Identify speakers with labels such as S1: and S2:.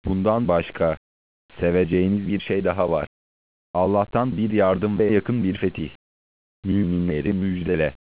S1: Bundan başka, seveceğiniz bir şey daha var. Allah'tan bir yardım ve yakın bir fetih. Müminleri müjdele.